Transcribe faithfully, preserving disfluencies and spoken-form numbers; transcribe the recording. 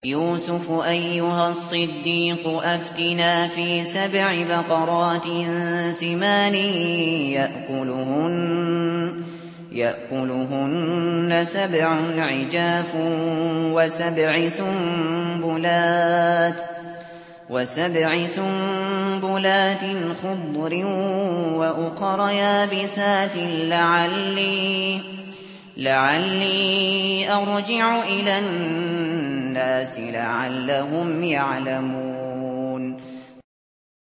يُوسُفُ أَيُّهَا الصِّدِّيقُ أَفْتِنَا فِي سَبْعِ بَقَرَاتٍ سِمَانٍ يَأْكُلُهُنَّ سَبْعٌ عِجَافٌ وَسَبْعِ سُنبُلَاتٍ خُضْرٍ وَأُخَرَ يَابِسَاتٍ لَعَلِّي أَرْجِعُ إِلَى النَّاسِ لَعَلَّهُمْ يَعْلَمُونَ